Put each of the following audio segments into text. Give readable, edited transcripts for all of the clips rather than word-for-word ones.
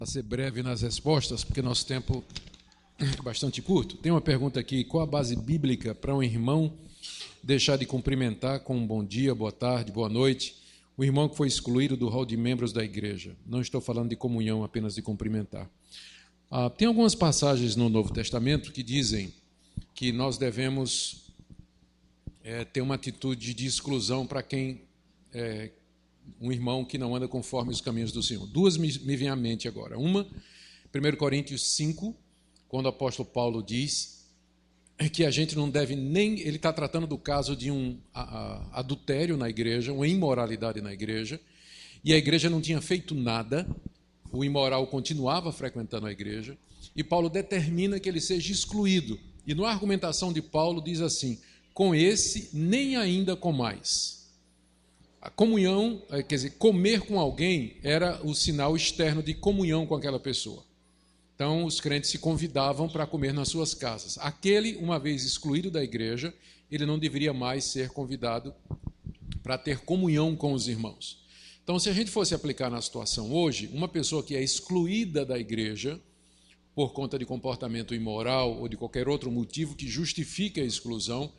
Para ser breve nas respostas, porque nosso tempo é bastante curto. Tem uma pergunta aqui: qual a base bíblica para um irmão deixar de cumprimentar com um bom dia, boa tarde, boa noite, o irmão que foi excluído do hall de membros da igreja? Não estou falando de comunhão, apenas de cumprimentar. Tem algumas passagens no Novo Testamento que dizem que nós devemos ter uma atitude de exclusão para quem um irmão que não anda conforme os caminhos do Senhor. Duas me vêm à mente agora. Uma, 1 Coríntios 5, quando o apóstolo Paulo diz que a gente não deve nem... Ele está tratando do caso de um adultério na igreja, uma imoralidade na igreja, e a igreja não tinha feito nada, o imoral continuava frequentando a igreja, e Paulo determina que ele seja excluído. E na argumentação de Paulo diz assim: com esse nem ainda com mais. A comunhão, quer dizer, comer com alguém era o sinal externo de comunhão com aquela pessoa. Então, os crentes se convidavam para comer nas suas casas. Aquele, uma vez excluído da igreja, ele não deveria mais ser convidado para ter comunhão com os irmãos. Então, se a gente fosse aplicar na situação hoje, uma pessoa que é excluída da igreja por conta de comportamento imoral ou de qualquer outro motivo que justifique a exclusão,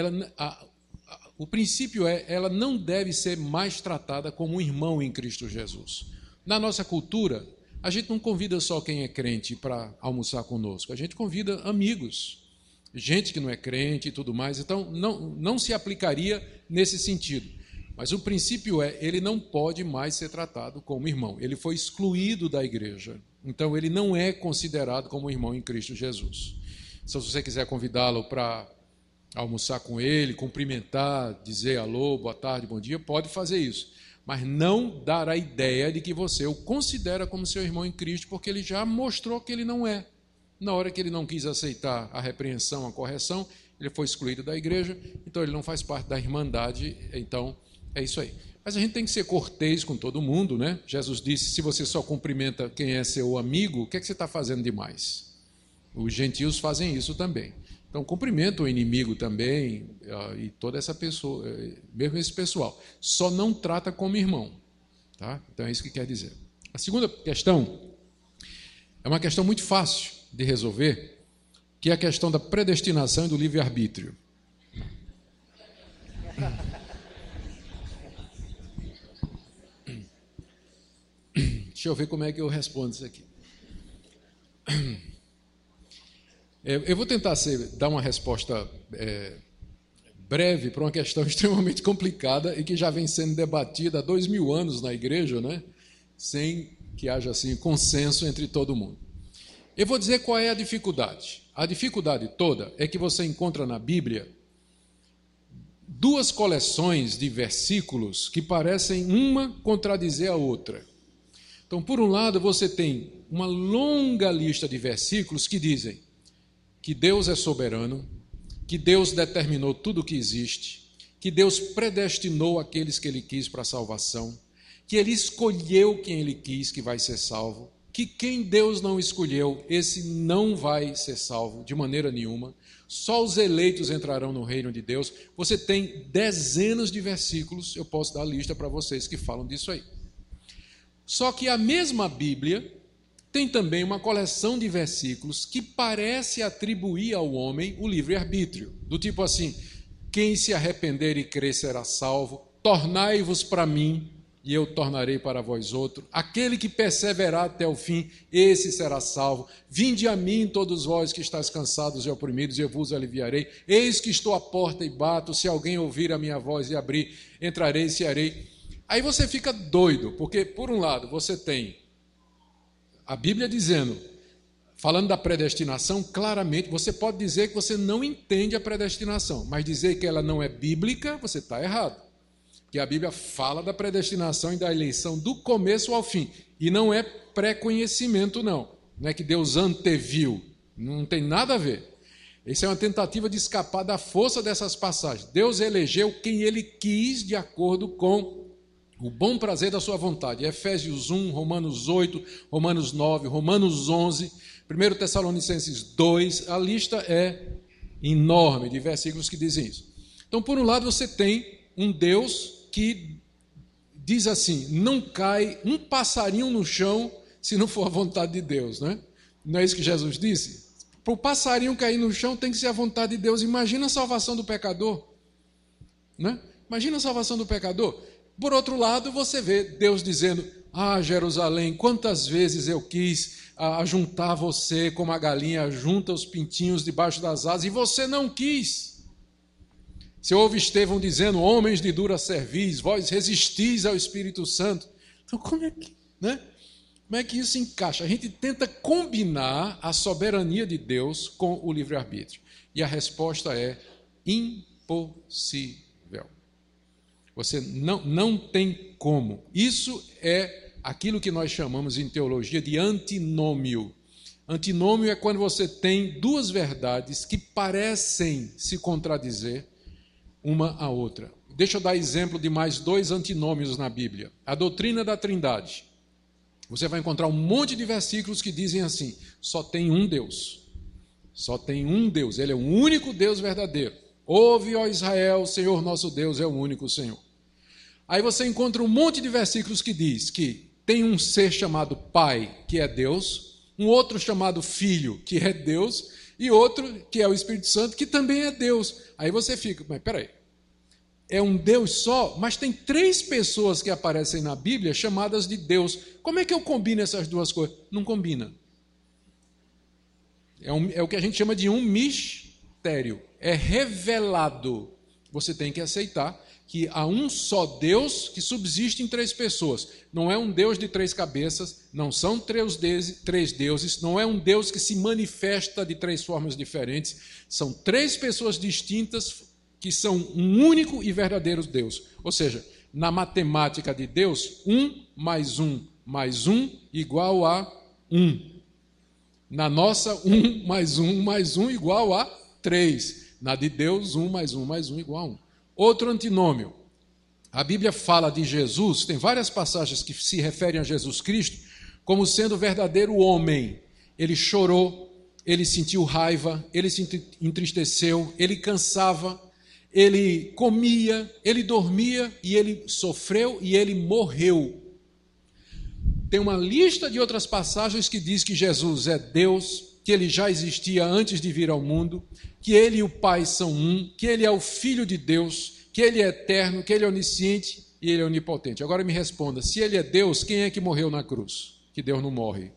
o princípio ela não deve ser mais tratada como um irmão em Cristo Jesus. Na nossa cultura, a gente não convida só quem é crente para almoçar conosco, a gente convida amigos, gente que não é crente e tudo mais, então não se aplicaria nesse sentido. Mas o princípio ele não pode mais ser tratado como irmão, ele foi excluído da igreja, então ele não é considerado como irmão em Cristo Jesus. Se você quiser convidá-lo para almoçar com ele, cumprimentar, dizer alô, boa tarde, bom dia, pode fazer isso. Mas não dar a ideia de que você o considera como seu irmão em Cristo, porque ele já mostrou que ele não é. Na hora que ele não quis aceitar a repreensão, a correção, ele foi excluído da igreja, então ele não faz parte da irmandade, então é isso aí. Mas a gente tem que ser cortês com todo mundo, né? Jesus disse: se você só cumprimenta quem é seu amigo, o que é que você está fazendo demais? Os gentios fazem isso também. Então, cumprimenta o inimigo também, e toda essa pessoa, mesmo esse pessoal. Só não trata como irmão. Tá? Então, é isso que quer dizer. A segunda questão é uma questão muito fácil de resolver, que é a questão da predestinação e do livre-arbítrio. Deixa eu ver como é que eu respondo isso aqui. Eu vou tentar dar uma resposta breve para uma questão extremamente complicada e que já vem sendo debatida há 2000 anos na igreja, né? Sem que haja assim consenso entre todo mundo. Eu vou dizer qual é a dificuldade. A dificuldade toda é que você encontra na Bíblia duas coleções de versículos que parecem uma contradizer a outra. Então, por um lado, você tem uma longa lista de versículos que dizem que Deus é soberano, que Deus determinou tudo o que existe, que Deus predestinou aqueles que Ele quis para a salvação, que Ele escolheu quem Ele quis que vai ser salvo, que quem Deus não escolheu, esse não vai ser salvo de maneira nenhuma, só os eleitos entrarão no reino de Deus. Você tem dezenas de versículos, eu posso dar a lista para vocês que falam disso aí. Só que a mesma Bíblia tem também uma coleção de versículos que parece atribuir ao homem o livre-arbítrio, do tipo assim: quem se arrepender e crer será salvo, tornai-vos para mim e eu tornarei para vós outro, aquele que perseverar até o fim, esse será salvo, vinde a mim todos vós que estáis cansados e oprimidos, e eu vos aliviarei, eis que estou à porta e bato, se alguém ouvir a minha voz e abrir, entrarei e cearei. Aí você fica doido, porque por um lado você tem a Bíblia dizendo, falando da predestinação, claramente, você pode dizer que você não entende a predestinação, mas dizer que ela não é bíblica, você está errado. Porque a Bíblia fala da predestinação e da eleição do começo ao fim. E não é pré-conhecimento, não. Não é que Deus anteviu. Não tem nada a ver. Isso é uma tentativa de escapar da força dessas passagens. Deus elegeu quem Ele quis de acordo com o bom prazer da sua vontade. Efésios 1, Romanos 8, Romanos 9, Romanos 11, 1 Tessalonicenses 2, a lista é enorme de versículos que dizem isso. Então, por um lado, você tem um Deus que diz assim: não cai um passarinho no chão se não for a vontade de Deus, né? Não é isso que Jesus disse? Para o passarinho cair no chão tem que ser a vontade de Deus. Imagina a salvação do pecador, né? Imagina a salvação do pecador. Por outro lado, você vê Deus dizendo: ah, Jerusalém, quantas vezes eu quis ajuntar você como a galinha junta os pintinhos debaixo das asas, e você não quis. Você ouve Estevão dizendo: homens de dura cerviz, vós resistis ao Espírito Santo. Então, como é que isso encaixa? A gente tenta combinar a soberania de Deus com o livre-arbítrio. E a resposta é impossível. Você não tem como. Isso é aquilo que nós chamamos em teologia de antinômio. Antinômio é quando você tem duas verdades que parecem se contradizer uma à outra. Deixa eu dar exemplo de mais dois antinômios na Bíblia. A doutrina da Trindade. Você vai encontrar um monte de versículos que dizem assim: só tem um Deus. Só tem um Deus. Ele é o único Deus verdadeiro. Ouve, ó Israel, o Senhor nosso Deus é o único Senhor. Aí você encontra um monte de versículos que diz que tem um ser chamado Pai, que é Deus, um outro chamado Filho, que é Deus, e outro que é o Espírito Santo, que também é Deus. Aí você fica, mas peraí, é um Deus só, mas tem 3 pessoas que aparecem na Bíblia chamadas de Deus. Como é que eu combino essas duas coisas? Não combina. É o que a gente chama de um mistério. É revelado. Você tem que aceitar que há um só Deus que subsiste em 3 pessoas. Não é um Deus de 3 cabeças, não são 3 deuses, não é um Deus que se manifesta de 3 formas diferentes. São 3 pessoas distintas que são um único e verdadeiro Deus. Ou seja, na matemática de Deus, 1 mais 1 mais 1 igual a 1. Na nossa, 1 mais 1 mais 1 igual a 3. Na de Deus, 1 mais 1 mais 1 igual a 1. Outro antinômio. A Bíblia fala de Jesus, tem várias passagens que se referem a Jesus Cristo como sendo o verdadeiro homem. Ele chorou, ele sentiu raiva, ele se entristeceu, ele cansava, ele comia, ele dormia e ele sofreu e ele morreu. Tem uma lista de outras passagens que diz que Jesus é Deus, que ele já existia antes de vir ao mundo, que ele e o Pai são um, que ele é o Filho de Deus, que ele é eterno, que ele é onisciente e ele é onipotente. Agora me responda, se ele é Deus, quem é que morreu na cruz? Que Deus não morre.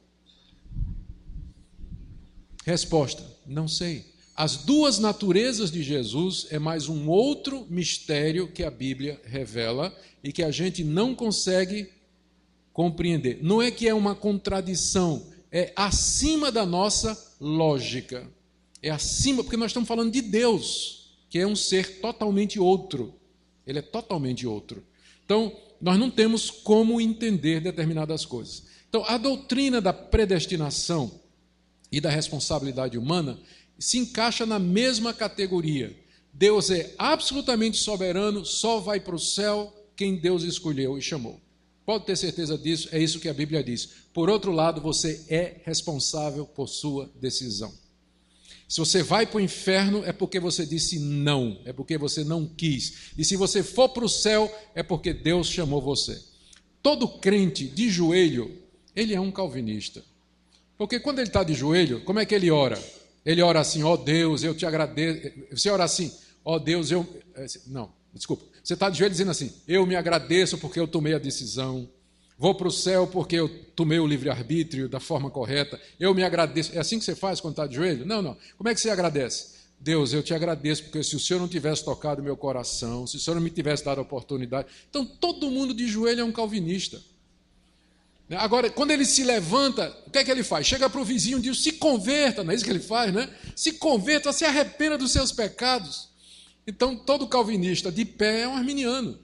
Resposta, não sei. As 2 naturezas de Jesus é mais um outro mistério que a Bíblia revela e que a gente não consegue compreender. Não é que é uma contradição, é acima da nossa lógica. É acima, porque nós estamos falando de Deus, que é um ser totalmente outro. Ele é totalmente outro. Então, nós não temos como entender determinadas coisas. Então, a doutrina da predestinação e da responsabilidade humana se encaixa na mesma categoria. Deus é absolutamente soberano, só vai para o céu quem Deus escolheu e chamou. Pode ter certeza disso, é isso que a Bíblia diz. Por outro lado, você é responsável por sua decisão. Se você vai para o inferno, é porque você disse não, é porque você não quis. E se você for para o céu, é porque Deus chamou você. Todo crente de joelho, ele é um calvinista. Porque quando ele está de joelho, como é que ele ora? Ele ora assim: ó Deus, eu te agradeço. Você ora assim: ó Deus, eu... Não, desculpa. Você está de joelho dizendo assim: eu me agradeço porque eu tomei a decisão. Vou para o céu porque eu tomei o livre-arbítrio da forma correta. Eu me agradeço. É assim que você faz quando está de joelho? Não, não. Como é que você agradece? Deus, eu te agradeço porque se o Senhor não tivesse tocado meu coração, se o Senhor não me tivesse dado a oportunidade... Então, todo mundo de joelho é um calvinista. Agora, quando ele se levanta, o que é que ele faz? Chega para o vizinho e diz: se converta, não é isso que ele faz, né? Se converta, se arrependa dos seus pecados. Então, todo calvinista de pé é um arminiano.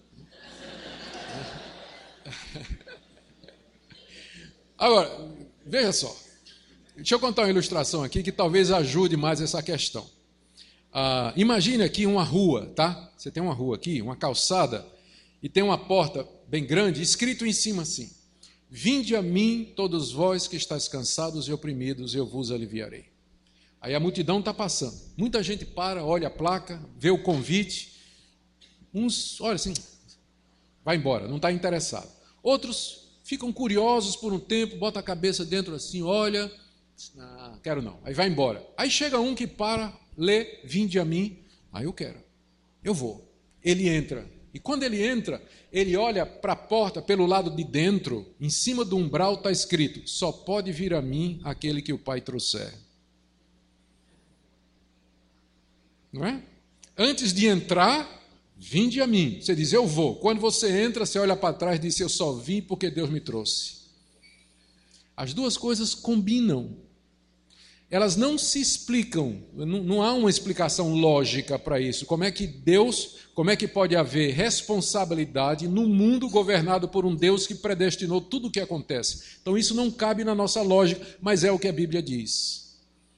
Agora, veja só. Deixa eu contar uma ilustração aqui que talvez ajude mais essa questão. Imagine aqui uma rua, tá? Você tem uma rua aqui, uma calçada, e tem uma porta bem grande, escrito em cima assim: vinde a mim, todos vós que estáis cansados e oprimidos, eu vos aliviarei. Aí a multidão está passando. Muita gente para, olha a placa, vê o convite. Uns, olha assim, vai embora, não está interessado. Outros ficam curiosos por um tempo, bota a cabeça dentro assim, olha, não, quero não, aí vai embora. Aí chega um que para, lê, vinde a mim, aí eu quero, eu vou. Ele entra, e quando ele entra, ele olha para a porta pelo lado de dentro, em cima do umbral está escrito, só pode vir a mim aquele que o Pai trouxer. Não é? Antes de entrar, vinde a mim. Você diz, eu vou. Quando você entra, você olha para trás e diz, eu só vim porque Deus me trouxe. As duas coisas combinam. Elas não se explicam, não há uma explicação lógica para isso. Como é que pode haver responsabilidade num mundo governado por um Deus que predestinou tudo o que acontece? Então isso não cabe na nossa lógica, mas é o que a Bíblia diz.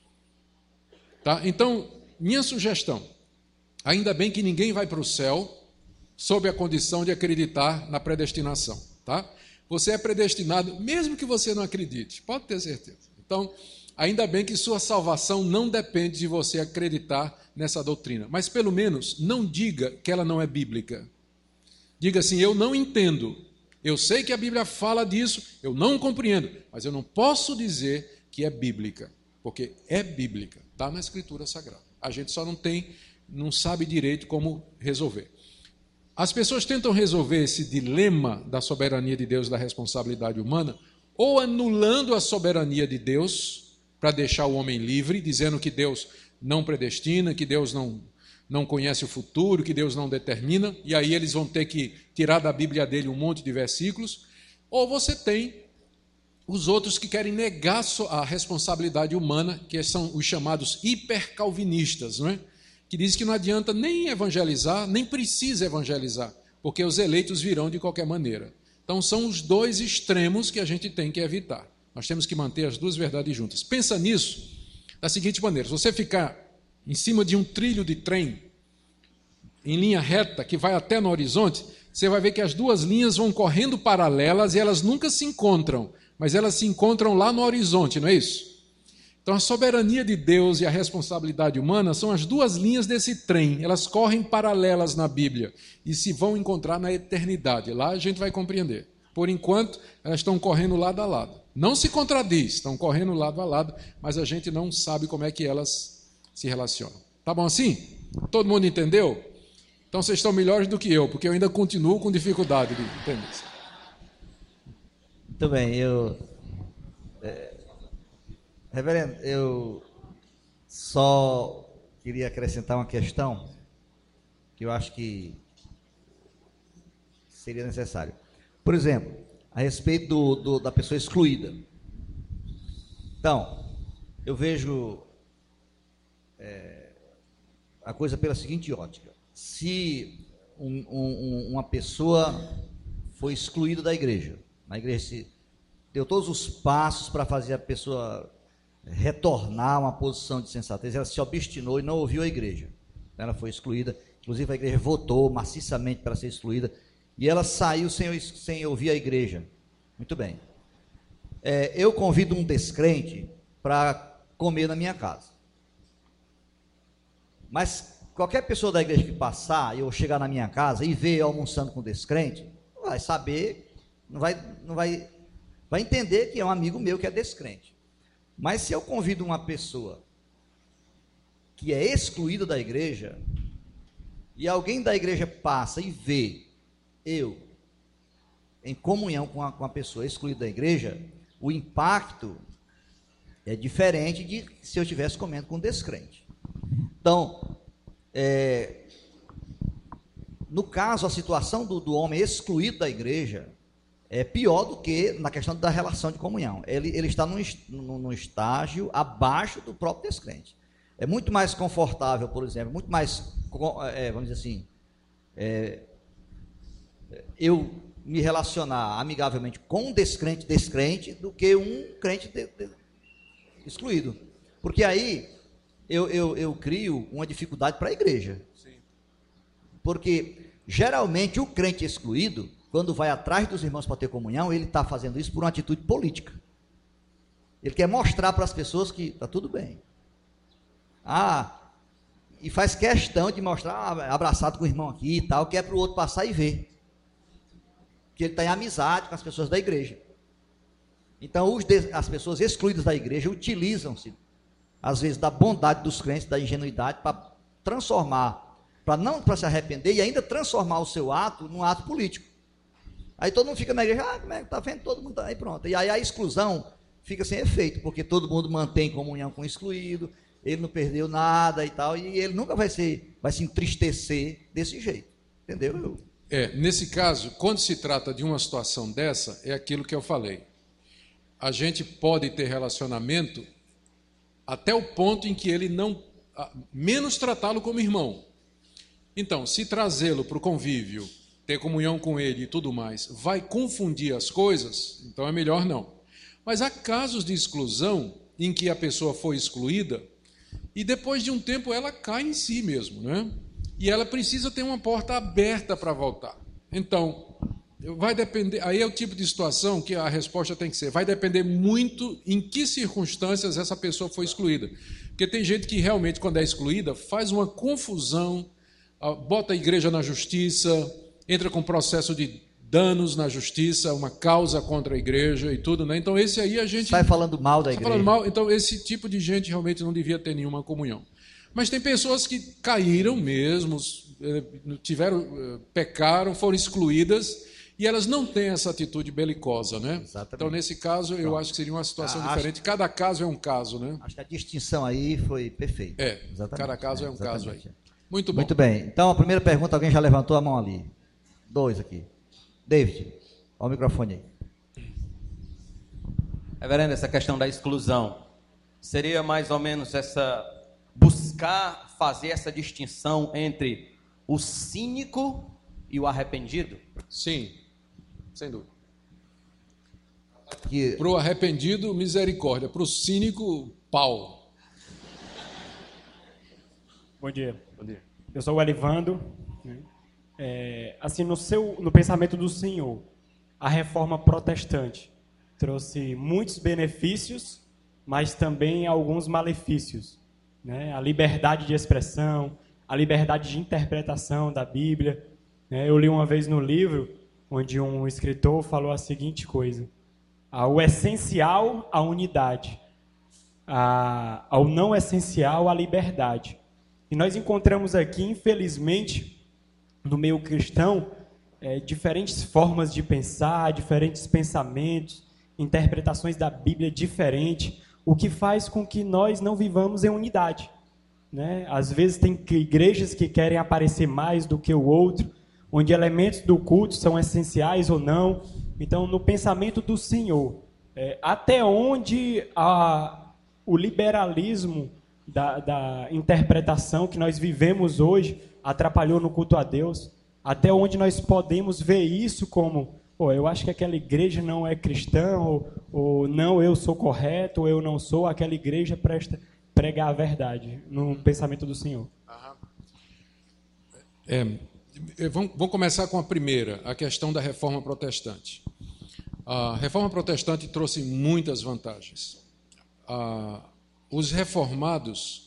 Tá? Então, minha sugestão, ainda bem que ninguém vai para o céu sob a condição de acreditar na predestinação. Tá? Você é predestinado, mesmo que você não acredite, pode ter certeza. Então, ainda bem que sua salvação não depende de você acreditar nessa doutrina. Mas, pelo menos, não diga que ela não é bíblica. Diga assim, eu não entendo. Eu sei que a Bíblia fala disso, eu não compreendo. Mas eu não posso dizer que é bíblica. Porque é bíblica, está na Escritura Sagrada. A gente só não sabe direito como resolver. As pessoas tentam resolver esse dilema da soberania de Deus e da responsabilidade humana, ou anulando a soberania de Deus, para deixar o homem livre, dizendo que Deus não predestina, que Deus não conhece o futuro, que Deus não determina, e aí eles vão ter que tirar da Bíblia dele um monte de versículos, ou você tem os outros que querem negar a responsabilidade humana, que são os chamados hipercalvinistas, não é? Que dizem que não adianta nem evangelizar, nem precisa evangelizar, porque os eleitos virão de qualquer maneira. Então são os dois extremos que a gente tem que evitar. Nós temos que manter as duas verdades juntas. Pensa nisso da seguinte maneira, se você ficar em cima de um trilho de trem, em linha reta, que vai até no horizonte, você vai ver que as duas linhas vão correndo paralelas e elas nunca se encontram, mas elas se encontram lá no horizonte, não é isso? Então a soberania de Deus e a responsabilidade humana são as duas linhas desse trem, elas correm paralelas na Bíblia e se vão encontrar na eternidade, lá a gente vai compreender. Por enquanto, elas estão correndo lado a lado. Não se contradiz, estão correndo lado a lado, mas a gente não sabe como é que elas se relacionam. Tá bom assim? Todo mundo entendeu? Então vocês estão melhores do que eu, porque eu ainda continuo com dificuldade de entender isso. Muito bem, reverendo, eu só queria acrescentar uma questão que eu acho que seria necessário. Por exemplo, a respeito da pessoa excluída. Então, eu vejo a coisa pela seguinte ótica. Se uma pessoa foi excluída da igreja, a igreja se deu todos os passos para fazer a pessoa retornar a uma posição de sensatez, ela se obstinou e não ouviu a igreja. Ela foi excluída, inclusive a igreja votou maciçamente para ser excluída, e ela saiu sem ouvir a igreja. Muito bem. Eu convido um descrente para comer na minha casa. Mas qualquer pessoa da igreja que passar, eu chegar na minha casa e ver eu almoçando com descrente, vai saber, vai entender que é um amigo meu que é descrente. Mas se eu convido uma pessoa que é excluída da igreja, e alguém da igreja passa e vê eu em comunhão com a pessoa excluída da igreja, o impacto é diferente de se eu estivesse comendo com um descrente. Então, no caso, a situação do homem excluído da igreja é pior do que na questão da relação de comunhão. Ele está num estágio abaixo do próprio descrente. É muito mais confortável, por exemplo, muito mais, vamos dizer assim, eu me relacionar amigavelmente com um descrente do que um crente excluído. Porque aí eu crio uma dificuldade para a igreja. Sim. Porque geralmente o crente excluído, quando vai atrás dos irmãos para ter comunhão, ele está fazendo isso por uma atitude política. Ele quer mostrar para as pessoas que está tudo bem. E faz questão de mostrar abraçado com o irmão aqui e tal, que é para o outro passar e ver. que ele está em amizade com as pessoas da igreja. Então, as pessoas excluídas da igreja utilizam-se, às vezes, da bondade dos crentes, da ingenuidade, para transformar, para se arrepender e ainda transformar o seu ato num ato político. Aí todo mundo fica na igreja, como é que está vendo? Todo mundo está aí, pronto. E aí a exclusão fica sem efeito, porque todo mundo mantém comunhão com o excluído, ele não perdeu nada e tal, e ele nunca vai se entristecer desse jeito. Entendeu? Nesse caso, quando se trata de uma situação dessa, é aquilo que eu falei. A gente pode ter relacionamento até o ponto em que ele não, menos tratá-lo como irmão. Então, se trazê-lo para o convívio, ter comunhão com ele e tudo mais, vai confundir as coisas, então é melhor não. Mas há casos de exclusão em que a pessoa foi excluída e depois de um tempo ela cai em si mesmo, né? E ela precisa ter uma porta aberta para voltar. Então, vai depender, aí é o tipo de situação que a resposta tem que ser, vai depender muito em que circunstâncias essa pessoa foi excluída. Porque tem gente que realmente, quando é excluída, faz uma confusão, bota a igreja na justiça, entra com processo de danos na justiça, uma causa contra a igreja e tudo, né? Então esse aí a gente... Sai falando mal da igreja. Falando mal, então esse tipo de gente realmente não devia ter nenhuma comunhão. Mas tem pessoas que caíram mesmo, pecaram, foram excluídas, e elas não têm essa atitude belicosa, né? Exatamente. Então, nesse caso, eu acho que seria uma situação diferente. Cada caso é um caso, né? Acho que a distinção aí foi perfeita. Exatamente. Cada caso é um caso aí. Muito bom. Muito bem. Então, a primeira pergunta, alguém já levantou a mão ali. 2 aqui. David, olha o microfone aí. Reverendo, essa questão da exclusão, seria mais ou menos buscar fazer essa distinção entre o cínico e o arrependido? Sim, sem dúvida. Que... Para o arrependido, misericórdia. Para o cínico, pau. Bom dia. Bom dia. Eu sou o Elivando. Assim, no pensamento do Senhor, a reforma protestante trouxe muitos benefícios, mas também alguns malefícios, né? A liberdade de expressão, a liberdade de interpretação da Bíblia. Eu li uma vez no livro, onde um escritor falou a seguinte coisa: o essencial, a unidade, ao não essencial, a liberdade. E nós encontramos aqui, infelizmente, no meio cristão, diferentes formas de pensar, diferentes pensamentos, interpretações da Bíblia diferentes, o que faz com que nós não vivamos em unidade, né? Às vezes tem igrejas que querem aparecer mais do que o outro, onde elementos do culto são essenciais ou não. Então, no pensamento do Senhor, até onde o liberalismo da interpretação que nós vivemos hoje atrapalhou no culto a Deus, até onde nós podemos ver isso como, eu acho que aquela igreja não é cristã, ou não, eu sou correto, ou eu não sou, aquela igreja presta pregar a verdade, no pensamento do Senhor. Vamos começar com a primeira, a questão da reforma protestante. A reforma protestante trouxe muitas vantagens. Os reformados,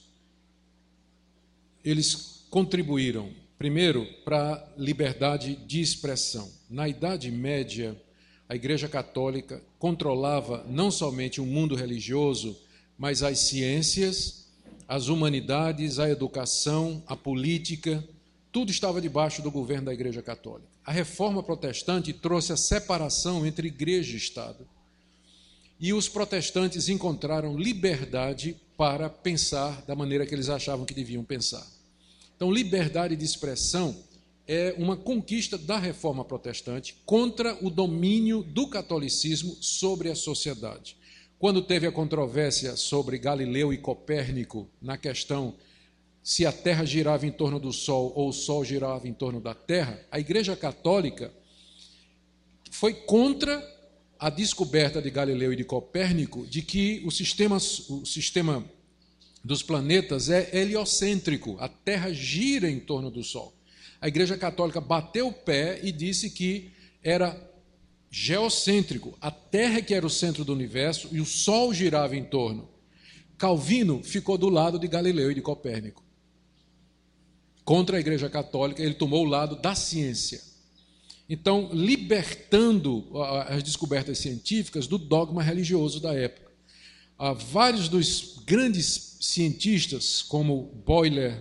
eles contribuíram, primeiro, para a liberdade de expressão. Na Idade Média, a Igreja Católica controlava não somente o mundo religioso, mas as ciências, as humanidades, a educação, a política, tudo estava debaixo do governo da Igreja Católica. A Reforma Protestante trouxe a separação entre Igreja e Estado. E os protestantes encontraram liberdade para pensar da maneira que eles achavam que deviam pensar. Então, liberdade de expressão é uma conquista da Reforma Protestante contra o domínio do catolicismo sobre a sociedade. Quando teve a controvérsia sobre Galileu e Copérnico na questão se a Terra girava em torno do Sol ou o Sol girava em torno da Terra, a Igreja Católica foi contra a descoberta de Galileu e de Copérnico de que o sistema dos planetas é heliocêntrico, a Terra gira em torno do Sol. A Igreja Católica bateu o pé e disse que era geocêntrico, a Terra que era o centro do universo e o Sol girava em torno. Calvino ficou do lado de Galileu e de Copérnico. Contra a Igreja Católica, ele tomou o lado da ciência. Então, libertando as descobertas científicas do dogma religioso da época. Vários dos grandes cientistas, como Boyle,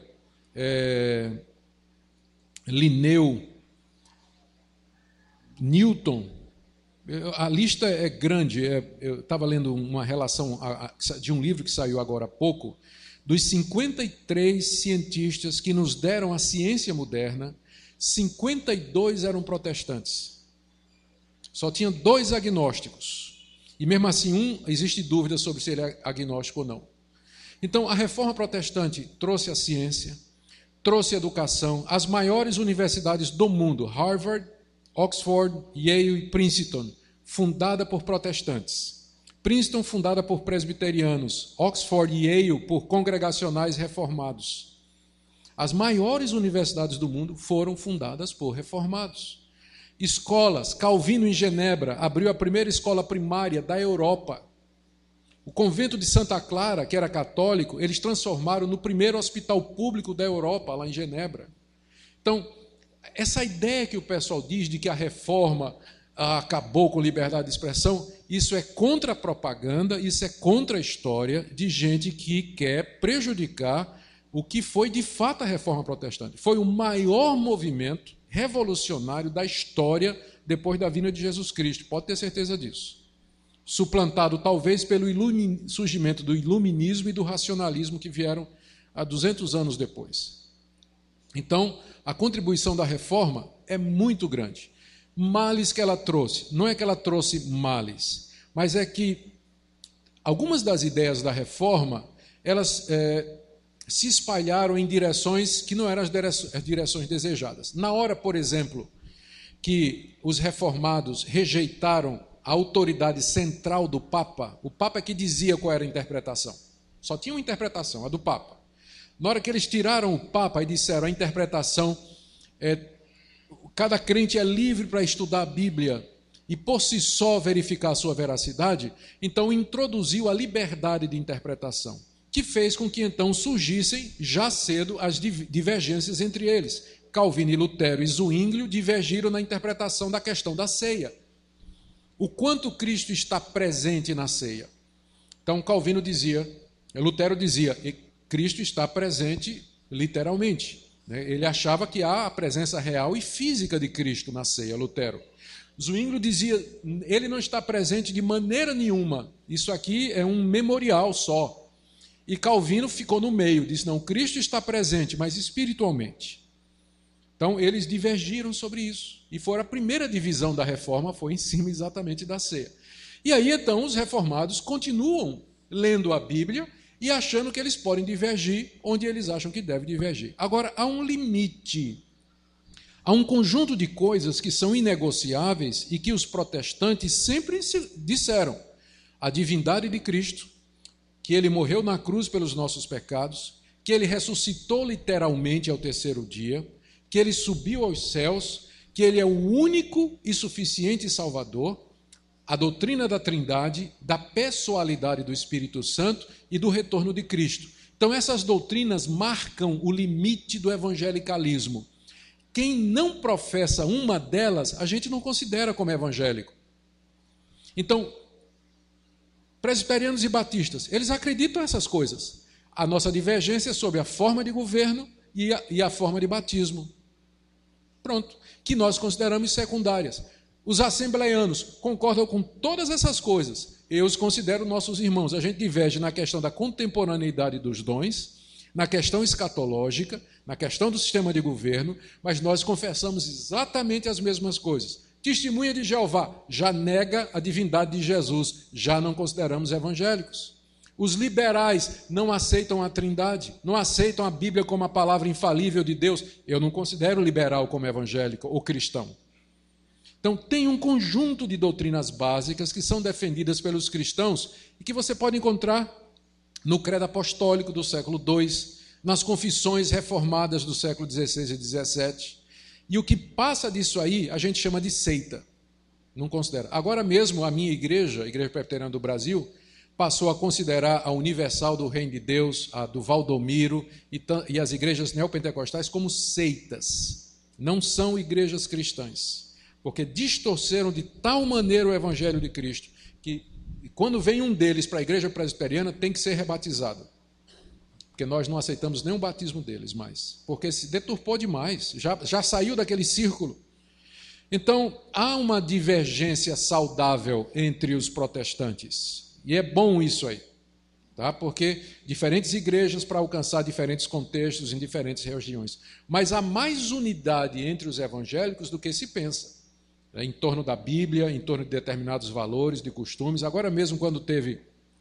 Linneu, Newton, a lista é grande. Eu estava lendo uma relação de um livro que saiu agora há pouco, dos 53 cientistas que nos deram a ciência moderna, 52 eram protestantes. Só tinha 2 agnósticos. E mesmo assim, existe dúvida sobre se ele é agnóstico ou não. Então, a reforma protestante trouxe a ciência, trouxe a educação, as maiores universidades do mundo, Harvard, Oxford, Yale e Princeton, fundada por protestantes. Princeton, fundada por presbiterianos. Oxford e Yale, por congregacionais reformados. As maiores universidades do mundo foram fundadas por reformados. Escolas, Calvino em Genebra abriu a primeira escola primária da Europa. O convento de Santa Clara, que era católico, eles transformaram no primeiro hospital público da Europa, lá em Genebra. Então, essa ideia que o pessoal diz de que a reforma acabou com liberdade de expressão, isso é contra a propaganda, isso é contra a história de gente que quer prejudicar o que foi de fato a reforma protestante. Foi o maior movimento revolucionário da história depois da vinda de Jesus Cristo, pode ter certeza disso. Suplantado talvez pelo surgimento do iluminismo e do racionalismo que vieram há 200 anos depois. Então, a contribuição da reforma é muito grande. Males que ela trouxe, não é que ela trouxe males, mas é que algumas das ideias da reforma, elas se espalharam em direções que não eram as direções desejadas. Na hora, por exemplo, que os reformados rejeitaram a autoridade central do Papa, o Papa é que dizia qual era a interpretação. Só tinha uma interpretação, a do Papa. Na hora que eles tiraram o Papa e disseram a interpretação, cada crente é livre para estudar a Bíblia e por si só verificar a sua veracidade, então introduziu a liberdade de interpretação, que fez com que então surgissem já cedo as divergências entre eles. Calvino e Lutero e Zwinglio divergiram na interpretação da questão da ceia. O quanto Cristo está presente na ceia. Então Lutero dizia, Cristo está presente literalmente. Ele achava que há a presença real e física de Cristo na ceia, Lutero. Zwinglio dizia, ele não está presente de maneira nenhuma, isso aqui é um memorial só. E Calvino ficou no meio, disse, não, Cristo está presente, mas espiritualmente. Então, eles divergiram sobre isso. E foi a primeira divisão da reforma, foi em cima exatamente da ceia. E aí, então, os reformados continuam lendo a Bíblia e achando que eles podem divergir onde eles acham que devem divergir. Agora, há um limite. Há um conjunto de coisas que são inegociáveis e que os protestantes sempre disseram. A divindade de Cristo, que ele morreu na cruz pelos nossos pecados, que ele ressuscitou literalmente ao terceiro dia, que ele subiu aos céus, que ele é o único e suficiente Salvador, a doutrina da Trindade, da pessoalidade do Espírito Santo e do retorno de Cristo. Então, essas doutrinas marcam o limite do evangelicalismo. Quem não professa uma delas, a gente não considera como evangélico. Então, presbiterianos e batistas, eles acreditam nessas coisas. A nossa divergência é sobre a forma de governo e a forma de batismo. Pronto, que nós consideramos secundárias. Os assembleianos concordam com todas essas coisas. Eu os considero nossos irmãos. A gente diverge na questão da contemporaneidade dos dons, na questão escatológica, na questão do sistema de governo, mas nós confessamos exatamente as mesmas coisas. Testemunha de Jeová já nega a divindade de Jesus, já não consideramos evangélicos. Os liberais não aceitam a Trindade, não aceitam a Bíblia como a palavra infalível de Deus. Eu não considero liberal como evangélico ou cristão. Então, tem um conjunto de doutrinas básicas que são defendidas pelos cristãos e que você pode encontrar no credo apostólico do século II, nas confissões reformadas do século XVI e XVII. E o que passa disso aí, a gente chama de seita. Não considera. Agora mesmo, a minha igreja, a Igreja Presbiteriana do Brasil, passou a considerar a Universal do Reino de Deus, a do Valdomiro e as igrejas neopentecostais como seitas. Não são igrejas cristãs. porque distorceram de tal maneira o evangelho de Cristo, que quando vem um deles para a igreja presbiteriana, tem que ser rebatizado. Porque nós não aceitamos nem o batismo deles mais, porque se deturpou demais, já saiu daquele círculo. Então, há uma divergência saudável entre os protestantes, e é bom isso aí, tá? Porque diferentes igrejas para alcançar diferentes contextos em diferentes regiões, mas há mais unidade entre os evangélicos do que se pensa, em torno da Bíblia, em torno de determinados valores, de costumes. Agora mesmo, quando teve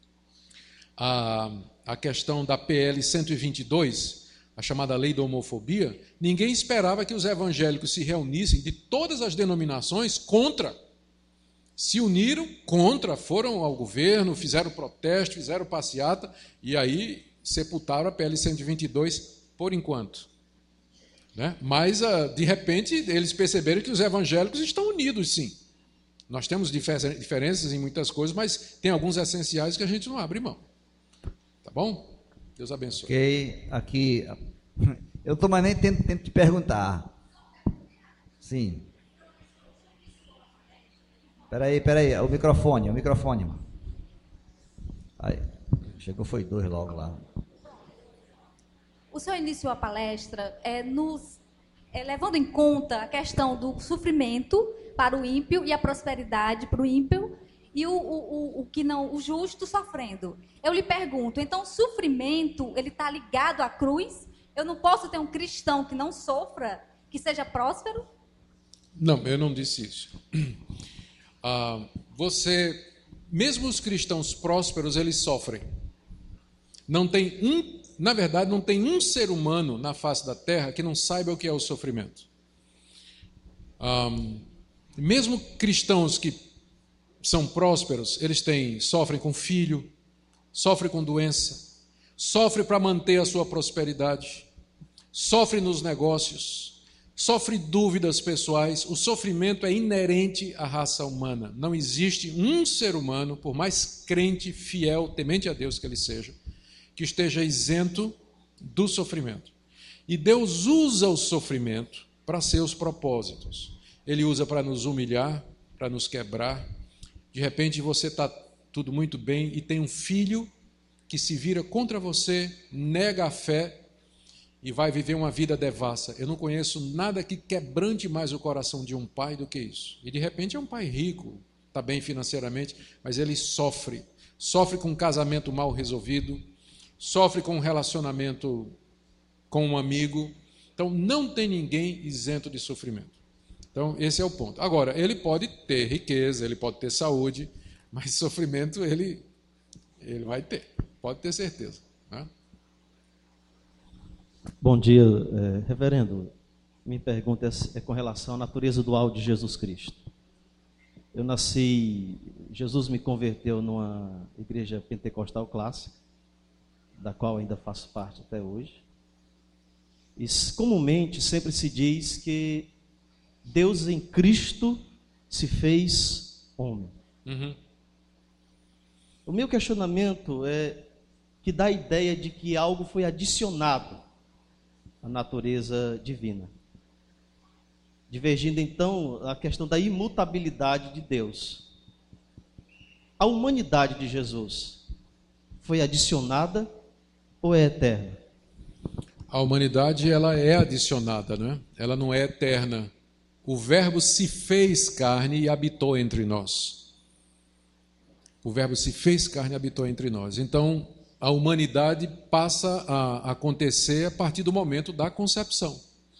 a questão da PL 122, a chamada lei da homofobia, ninguém esperava que os evangélicos se reunissem de todas as denominações contra. Se uniram contra, foram ao governo, fizeram protesto, fizeram passeata, e aí sepultaram a PL 122 por enquanto. Né? Mas, de repente, eles perceberam que os evangélicos estão unidos, sim. Nós temos diferenças em muitas coisas, mas tem alguns essenciais que a gente não abre mão. Tá bom? Deus abençoe. Ok, aqui, eu não estou mais nem tendo tempo de perguntar. Sim. Peraí, o microfone, mano. Aí, chegou, foi 2 logo lá. O senhor iniciou a palestra levando em conta a questão do sofrimento para o ímpio e a prosperidade para o ímpio e o justo sofrendo. Eu lhe pergunto, então o sofrimento ele está ligado à cruz? Eu não posso ter um cristão que não sofra, que seja próspero? Não, eu não disse isso. Mesmo os cristãos prósperos, eles sofrem. Na verdade, não tem um ser humano na face da terra que não saiba o que é o sofrimento. Mesmo cristãos que são prósperos, eles sofrem com filho, sofrem com doença, sofrem para manter a sua prosperidade, sofrem nos negócios, sofrem dúvidas pessoais. O sofrimento é inerente à raça humana. Não existe um ser humano, por mais crente, fiel, temente a Deus que ele seja, que esteja isento do sofrimento. E Deus usa o sofrimento para seus propósitos. Ele usa para nos humilhar, para nos quebrar. De repente você está tudo muito bem e tem um filho que se vira contra você, nega a fé e vai viver uma vida devassa. Eu não conheço nada que quebrante mais o coração de um pai do que isso. E de repente é um pai rico, está bem financeiramente, mas ele sofre com um casamento mal resolvido, sofre com um relacionamento com um amigo. Então, não tem ninguém isento de sofrimento. Então, esse é o ponto. Agora, ele pode ter riqueza, ele pode ter saúde, mas sofrimento ele vai ter, pode ter certeza. Né? Bom dia, reverendo. Minha pergunta é com relação à natureza dual de Jesus Cristo. Eu Jesus me converteu numa igreja pentecostal clássica, da qual ainda faço parte até hoje. E comumente sempre se diz que Deus em Cristo se fez homem. Uhum. O meu questionamento é que dá a ideia de que algo foi adicionado à natureza divina, divergindo então a questão da imutabilidade de Deus. A humanidade de Jesus foi adicionada ou é eterna? A humanidade ela é adicionada, né? Ela não é eterna. O Verbo se fez carne e habitou entre nós. O Verbo se fez carne e habitou entre nós. Então, a humanidade passa a acontecer a partir do momento da concepção.